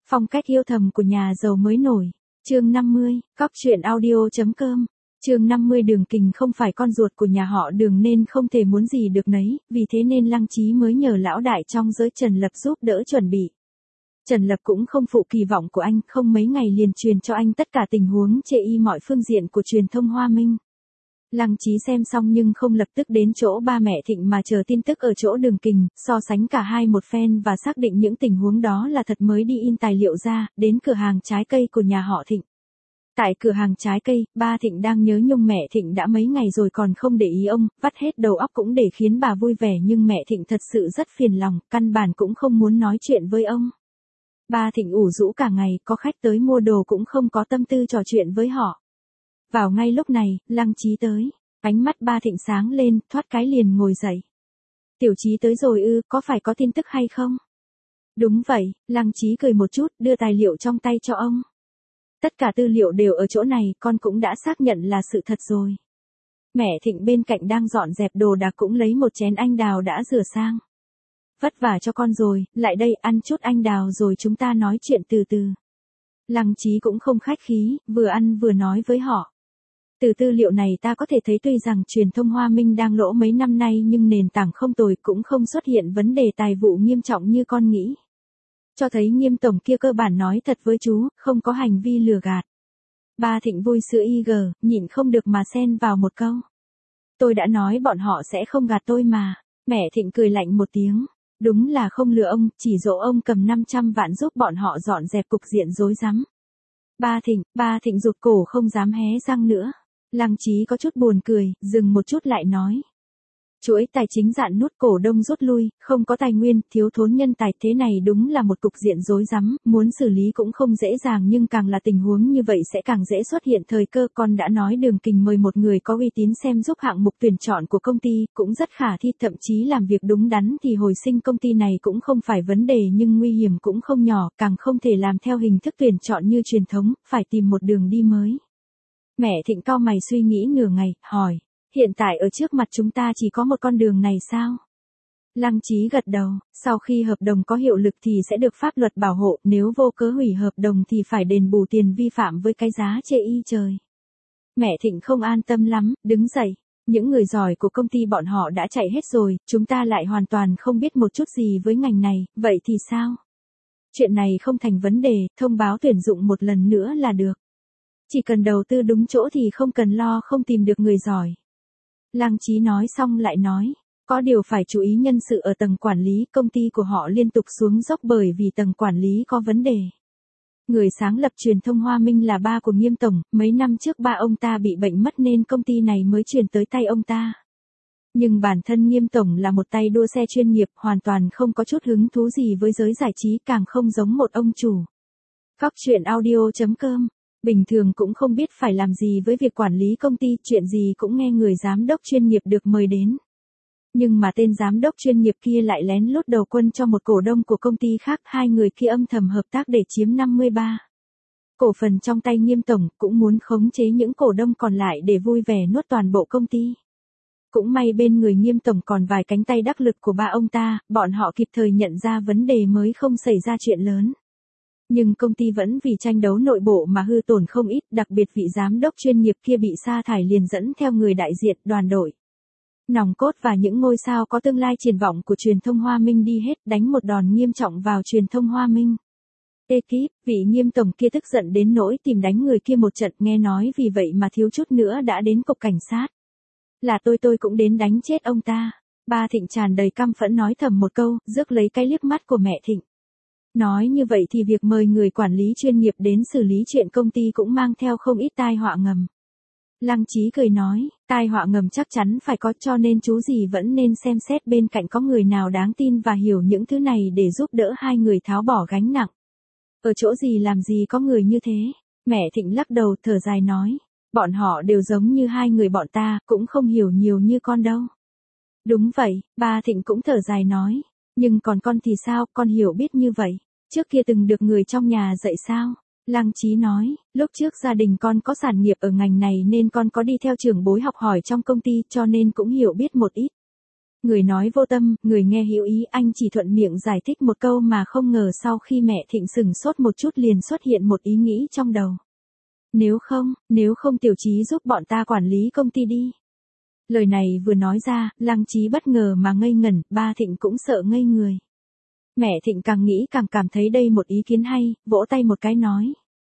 Phong cách yêu thầm của nhà giàu mới nổi. Chương 50, Cóc truyện audio.com. Chương 50 Đường Kình không phải con ruột của nhà họ Đường nên không thể muốn gì được nấy, vì thế nên Lăng Chí mới nhờ lão đại trong giới Trần Lập giúp đỡ chuẩn bị. Trần Lập cũng không phụ kỳ vọng của anh, không mấy ngày liền truyền cho anh tất cả tình huống chê y mọi phương diện của truyền thông Hoa Minh. Lăng Chí xem xong nhưng không lập tức đến chỗ ba mẹ Thịnh mà chờ tin tức ở chỗ Đường Kình, so sánh cả hai một phen và xác định những tình huống đó là thật mới đi in tài liệu ra, đến cửa hàng trái cây của nhà họ Thịnh. Tại cửa hàng trái cây, ba Thịnh đang nhớ nhung mẹ Thịnh đã mấy ngày rồi còn không để ý ông, vắt hết đầu óc cũng để khiến bà vui vẻ nhưng mẹ Thịnh thật sự rất phiền lòng, căn bản cũng không muốn nói chuyện với ông. Ba Thịnh ủ rũ cả ngày, có khách tới mua đồ cũng không có tâm tư trò chuyện với họ. Vào ngay lúc này, Lăng Chí tới, ánh mắt ba Thịnh sáng lên, thoát cái liền ngồi dậy. Tiểu Chí tới rồi ư, có phải có tin tức hay không? Đúng vậy, Lăng Chí cười một chút, đưa tài liệu trong tay cho ông. Tất cả tư liệu đều ở chỗ này, con cũng đã xác nhận là sự thật rồi. Mẹ Thịnh bên cạnh đang dọn dẹp đồ đạc cũng lấy một chén anh đào đã rửa sang. Vất vả cho con rồi, lại đây ăn chút anh đào rồi chúng ta nói chuyện từ từ. Lăng Chí cũng không khách khí, vừa ăn vừa nói với họ. Từ tư liệu này ta có thể thấy tuy rằng truyền thông Hoa Minh đang lỗ mấy năm nay nhưng nền tảng không tồi, cũng không xuất hiện vấn đề tài vụ nghiêm trọng như con nghĩ. Cho thấy Nghiêm tổng kia cơ bản nói thật với chú, không có hành vi lừa gạt. Ba Thịnh vui sữa nhịn không được mà xen vào một câu. Tôi đã nói bọn họ sẽ không gạt tôi mà. Mẹ Thịnh cười lạnh một tiếng. Đúng là không lừa ông, chỉ dỗ ông cầm 500 vạn giúp bọn họ dọn dẹp cục diện rối rắm. Ba Thịnh rụt cổ không dám hé răng nữa. Lăng Chí có chút buồn cười, dừng một chút lại nói. Chuỗi tài chính dạn nút, cổ đông rút lui, không có tài nguyên, thiếu thốn nhân tài, thế này đúng là một cục diện rối rắm, muốn xử lý cũng không dễ dàng nhưng càng là tình huống như vậy sẽ càng dễ xuất hiện thời cơ. Con đã nói Đường Kình mời một người có uy tín xem giúp hạng mục tuyển chọn của công ty, cũng rất khả thi, thậm chí làm việc đúng đắn thì hồi sinh công ty này cũng không phải vấn đề nhưng nguy hiểm cũng không nhỏ, càng không thể làm theo hình thức tuyển chọn như truyền thống, phải tìm một đường đi mới. Mẹ Thịnh cau mày suy nghĩ nửa ngày, hỏi. Hiện tại ở trước mặt chúng ta chỉ có một con đường này sao? Lăng Chí gật đầu, sau khi hợp đồng có hiệu lực thì sẽ được pháp luật bảo hộ, nếu vô cớ hủy hợp đồng thì phải đền bù tiền vi phạm với cái giá chê y trời. Mẹ Thịnh không an tâm lắm, đứng dậy. Những người giỏi của công ty bọn họ đã chạy hết rồi, chúng ta lại hoàn toàn không biết một chút gì với ngành này, vậy thì sao? Chuyện này không thành vấn đề, thông báo tuyển dụng một lần nữa là được. Chỉ cần đầu tư đúng chỗ thì không cần lo không tìm được người giỏi. Lăng Chí nói xong lại nói, có điều phải chú ý nhân sự ở tầng quản lý, công ty của họ liên tục xuống dốc bởi vì tầng quản lý có vấn đề. Người sáng lập truyền thông Hoa Minh là ba của Nghiêm tổng, mấy năm trước ba ông ta bị bệnh mất nên công ty này mới chuyển tới tay ông ta. Nhưng bản thân Nghiêm tổng là một tay đua xe chuyên nghiệp, hoàn toàn không có chút hứng thú gì với giới giải trí, càng không giống một ông chủ. Cóc truyện audio.com. Bình thường cũng không biết phải làm gì với việc quản lý công ty, chuyện gì cũng nghe người giám đốc chuyên nghiệp được mời đến. Nhưng mà tên giám đốc chuyên nghiệp kia lại lén lút đầu quân cho một cổ đông của công ty khác, hai người kia âm thầm hợp tác để chiếm 53 cổ phần trong tay Nghiêm tổng, cũng muốn khống chế những cổ đông còn lại để vui vẻ nuốt toàn bộ công ty. Cũng may bên người Nghiêm tổng còn vài cánh tay đắc lực của ba ông ta, bọn họ kịp thời nhận ra vấn đề mới không xảy ra chuyện lớn. Nhưng công ty vẫn vì tranh đấu nội bộ mà hư tổn không ít, đặc biệt vị giám đốc chuyên nghiệp kia bị sa thải liền dẫn theo người đại diện, đoàn đội nòng cốt và những ngôi sao có tương lai triển vọng của truyền thông Hoa Minh đi hết, đánh một đòn nghiêm trọng vào truyền thông Hoa Minh. Ekip, vị Nghiêm tổng kia tức giận đến nỗi tìm đánh người kia một trận, nghe nói vì vậy mà thiếu chút nữa đã đến cục cảnh sát. Là tôi cũng đến đánh chết ông ta. Ba Thịnh tràn đầy căm phẫn nói thầm một câu, rước lấy cái liếc mắt của mẹ Thịnh. Nói như vậy thì việc mời người quản lý chuyên nghiệp đến xử lý chuyện công ty cũng mang theo không ít tai họa ngầm. Lăng Chí cười nói, tai họa ngầm chắc chắn phải có, cho nên chú gì vẫn nên xem xét bên cạnh có người nào đáng tin và hiểu những thứ này để giúp đỡ hai người tháo bỏ gánh nặng. Ở chỗ gì làm gì có người như thế? Mẹ Thịnh lắc đầu thở dài nói, bọn họ đều giống như hai người bọn ta, cũng không hiểu nhiều như con đâu. Đúng vậy, ba Thịnh cũng thở dài nói, nhưng còn con thì sao, con hiểu biết như vậy. Trước kia từng được người trong nhà dạy sao? Lăng Chí nói, lúc trước gia đình con có sản nghiệp ở ngành này nên con có đi theo trưởng bối học hỏi trong công ty cho nên cũng hiểu biết một ít. Người nói vô tâm, người nghe hữu ý, anh chỉ thuận miệng giải thích một câu mà không ngờ sau khi mẹ Thịnh sửng sốt một chút liền xuất hiện một ý nghĩ trong đầu. Nếu không Tiểu Chí giúp bọn ta quản lý công ty đi. Lời này vừa nói ra, Lăng Chí bất ngờ mà ngây ngẩn, ba Thịnh cũng sợ ngây người. Mẹ Thịnh càng nghĩ càng cảm thấy đây một ý kiến hay, vỗ tay một cái nói.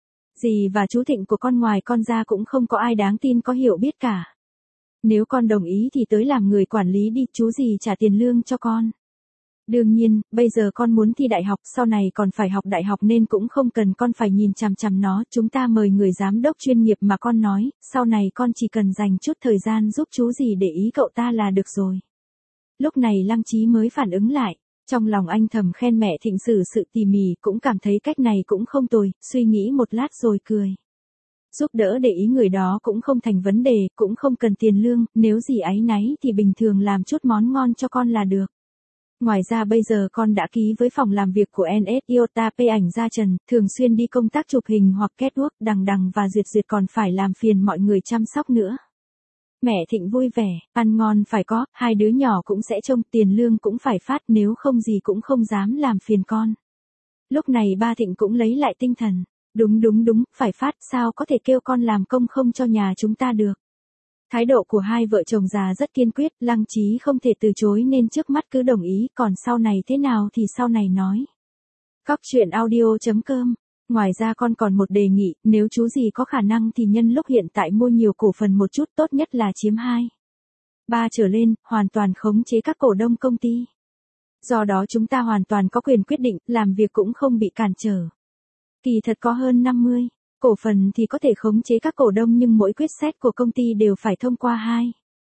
Dì và chú Thịnh của con ngoài con ra cũng không có ai đáng tin có hiểu biết cả. Nếu con đồng ý thì tới làm người quản lý đi, chú dì trả tiền lương cho con. Đương nhiên, bây giờ con muốn thi đại học, sau này còn phải học đại học nên cũng không cần con phải nhìn chằm chằm nó, chúng ta mời người giám đốc chuyên nghiệp mà con nói, sau này con chỉ cần dành chút thời gian giúp chú dì để ý cậu ta là được rồi. Lúc này Lăng Chí mới phản ứng lại, trong lòng anh thầm khen mẹ Thịnh xử sự tỉ mỉ, cũng cảm thấy cách này cũng không tồi, suy nghĩ một lát rồi cười. Giúp đỡ để ý người đó cũng không thành vấn đề, cũng không cần tiền lương, nếu gì áy náy thì bình thường làm chút món ngon cho con là được. Ngoài ra bây giờ con đã ký với phòng làm việc của NS Iota P ảnh Gia Trần, thường xuyên đi công tác chụp hình hoặc catwalk đằng và duyệt còn phải làm phiền mọi người chăm sóc nữa. Mẹ Thịnh vui vẻ, ăn ngon phải có, hai đứa nhỏ cũng sẽ trông, tiền lương cũng phải phát, nếu không gì cũng không dám làm phiền con. Lúc này ba Thịnh cũng lấy lại tinh thần. Đúng, phải phát, sao có thể kêu con làm công không cho nhà chúng ta được. Thái độ của hai vợ chồng già rất kiên quyết, Lăng Chí không thể từ chối nên trước mắt cứ đồng ý, còn sau này thế nào thì sau này nói. Cóc truyện audio.com. Ngoài ra con còn một đề nghị, nếu chú gì có khả năng thì nhân lúc hiện tại mua nhiều cổ phần một chút, tốt nhất là chiếm 2, 3 trở lên, hoàn toàn khống chế các cổ đông công ty. Do đó chúng ta hoàn toàn có quyền quyết định, làm việc cũng không bị cản trở. Kỳ thật có hơn 50 cổ phần thì có thể khống chế các cổ đông, nhưng mỗi quyết sách của công ty đều phải thông qua 2,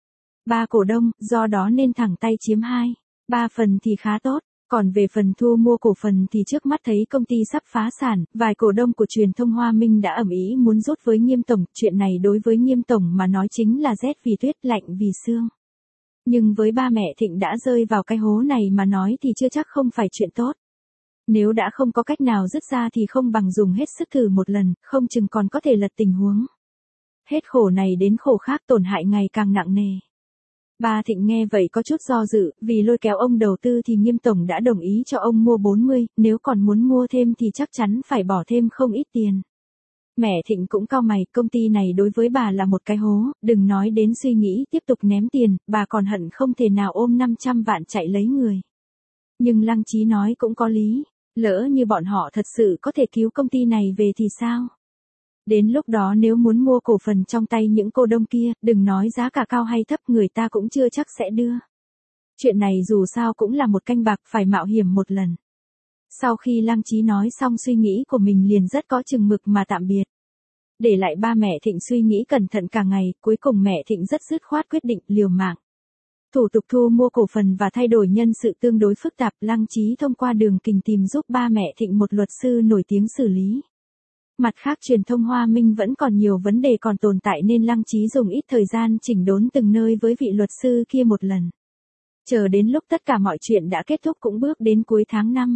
3 cổ đông, do đó nên thẳng tay chiếm 2, 3 phần thì khá tốt. Còn về phần thu mua cổ phần thì trước mắt thấy công ty sắp phá sản, vài cổ đông của truyền thông Hoa Minh đã ầm ĩ muốn rút với Nghiêm tổng, chuyện này đối với Nghiêm tổng mà nói chính là rét vì tuyết, lạnh vì xương. Nhưng với ba mẹ Thịnh đã rơi vào cái hố này mà nói thì chưa chắc không phải chuyện tốt. Nếu đã không có cách nào dứt ra thì không bằng dùng hết sức thử một lần, không chừng còn có thể lật tình huống. Hết khổ này đến khổ khác, tổn hại ngày càng nặng nề. Ba Thịnh nghe vậy có chút do dự, vì lôi kéo ông đầu tư thì Nghiêm tổng đã đồng ý cho ông mua 40, nếu còn muốn mua thêm thì chắc chắn phải bỏ thêm không ít tiền. Mẹ Thịnh cũng cau mày, công ty này đối với bà là một cái hố, đừng nói đến suy nghĩ tiếp tục ném tiền, bà còn hận không thể nào ôm 500 vạn chạy lấy người. Nhưng Lăng Chí nói cũng có lý, lỡ như bọn họ thật sự có thể cứu công ty này về thì sao? Đến lúc đó nếu muốn mua cổ phần trong tay những cô đông kia, đừng nói giá cả cao hay thấp, người ta cũng chưa chắc sẽ đưa. Chuyện này dù sao cũng là một canh bạc, phải mạo hiểm một lần. Sau khi Lăng Chí nói xong suy nghĩ của mình liền rất có chừng mực mà tạm biệt. Để lại ba mẹ Thịnh suy nghĩ cẩn thận cả ngày, cuối cùng mẹ Thịnh rất dứt khoát quyết định liều mạng. Thủ tục thu mua cổ phần và thay đổi nhân sự tương đối phức tạp, Lăng Chí thông qua Đường Kình tìm giúp ba mẹ Thịnh một luật sư nổi tiếng xử lý. Mặt khác truyền thông Hoa Minh vẫn còn nhiều vấn đề còn tồn tại nên Lăng Chí dùng ít thời gian chỉnh đốn từng nơi với vị luật sư kia một lần. Chờ đến lúc tất cả mọi chuyện đã kết thúc cũng bước đến cuối tháng 5.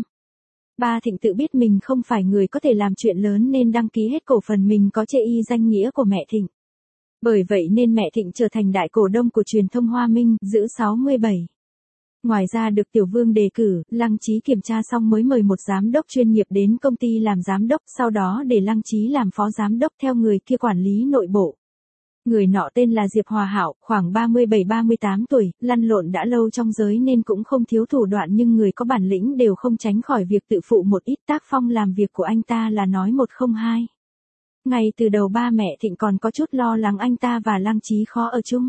Ba Thịnh tự biết mình không phải người có thể làm chuyện lớn nên đăng ký hết cổ phần mình có chê y danh nghĩa của mẹ Thịnh. Bởi vậy nên mẹ Thịnh trở thành đại cổ đông của truyền thông Hoa Minh, giữ 67. Ngoài ra được Tiểu Vương đề cử, Lăng Chí kiểm tra xong mới mời một giám đốc chuyên nghiệp đến công ty làm giám đốc, sau đó để Lăng Chí làm phó giám đốc theo người kia quản lý nội bộ. Người nọ tên là Diệp Hòa Hạo, khoảng 37-38 tuổi, lăn lộn đã lâu trong giới nên cũng không thiếu thủ đoạn, nhưng người có bản lĩnh đều không tránh khỏi việc tự phụ một ít. Tác phong làm việc của anh ta là nói một không hai. Ngay từ đầu ba mẹ Thịnh còn có chút lo lắng anh ta và Lăng Chí khó ở chung.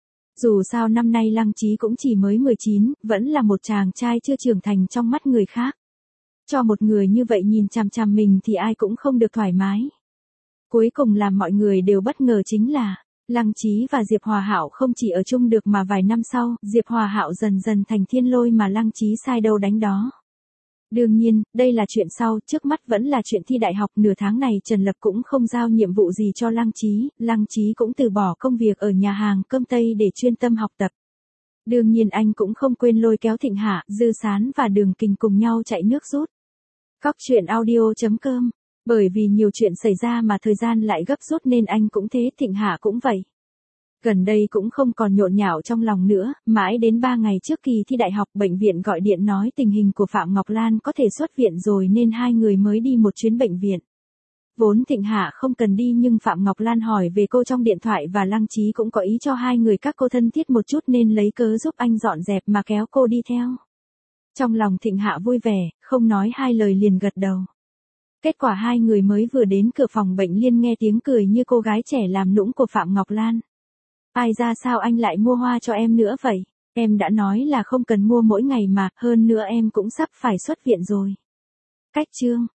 Dù sao năm nay Lăng Chí cũng chỉ mới 19, vẫn là một chàng trai chưa trưởng thành trong mắt người khác. Cho một người như vậy nhìn chằm chằm mình thì ai cũng không được thoải mái. Cuối cùng làm mọi người đều bất ngờ chính là, Lăng Chí và Diệp Hòa Hạo không chỉ ở chung được mà vài năm sau, Diệp Hòa Hạo dần dần thành thiên lôi mà Lăng Chí sai đâu đánh đó. Đương nhiên, đây là chuyện sau, trước mắt vẫn là chuyện thi đại học. Nửa tháng này Trần Lập cũng không giao nhiệm vụ gì cho Lăng Chí cũng từ bỏ công việc ở nhà hàng cơm Tây để chuyên tâm học tập. Đương nhiên anh cũng không quên lôi kéo Thịnh Hạ, Dư Sán và Đường Kình cùng nhau chạy nước rút. Cóc truyện audio.com. Bởi vì nhiều chuyện xảy ra mà thời gian lại gấp rút nên anh cũng thế, Thịnh Hạ cũng vậy. Gần đây cũng không còn nhộn nhạo trong lòng nữa, mãi đến 3 ngày trước kỳ thi đại học bệnh viện gọi điện nói tình hình của Phạm Ngọc Lan có thể xuất viện rồi nên hai người mới đi một chuyến bệnh viện. Vốn Thịnh Hạ không cần đi nhưng Phạm Ngọc Lan hỏi về cô trong điện thoại và Lăng Chí cũng có ý cho hai người các cô thân thiết một chút nên lấy cớ giúp anh dọn dẹp mà kéo cô đi theo. Trong lòng Thịnh Hạ vui vẻ, không nói hai lời liền gật đầu. Kết quả hai người mới vừa đến cửa phòng bệnh liền nghe tiếng cười như cô gái trẻ làm nũng của Phạm Ngọc Lan. Ai ra sao anh lại mua hoa cho em nữa vậy? Em đã nói là không cần mua mỗi ngày mà, hơn nữa em cũng sắp phải xuất viện rồi. Cách chương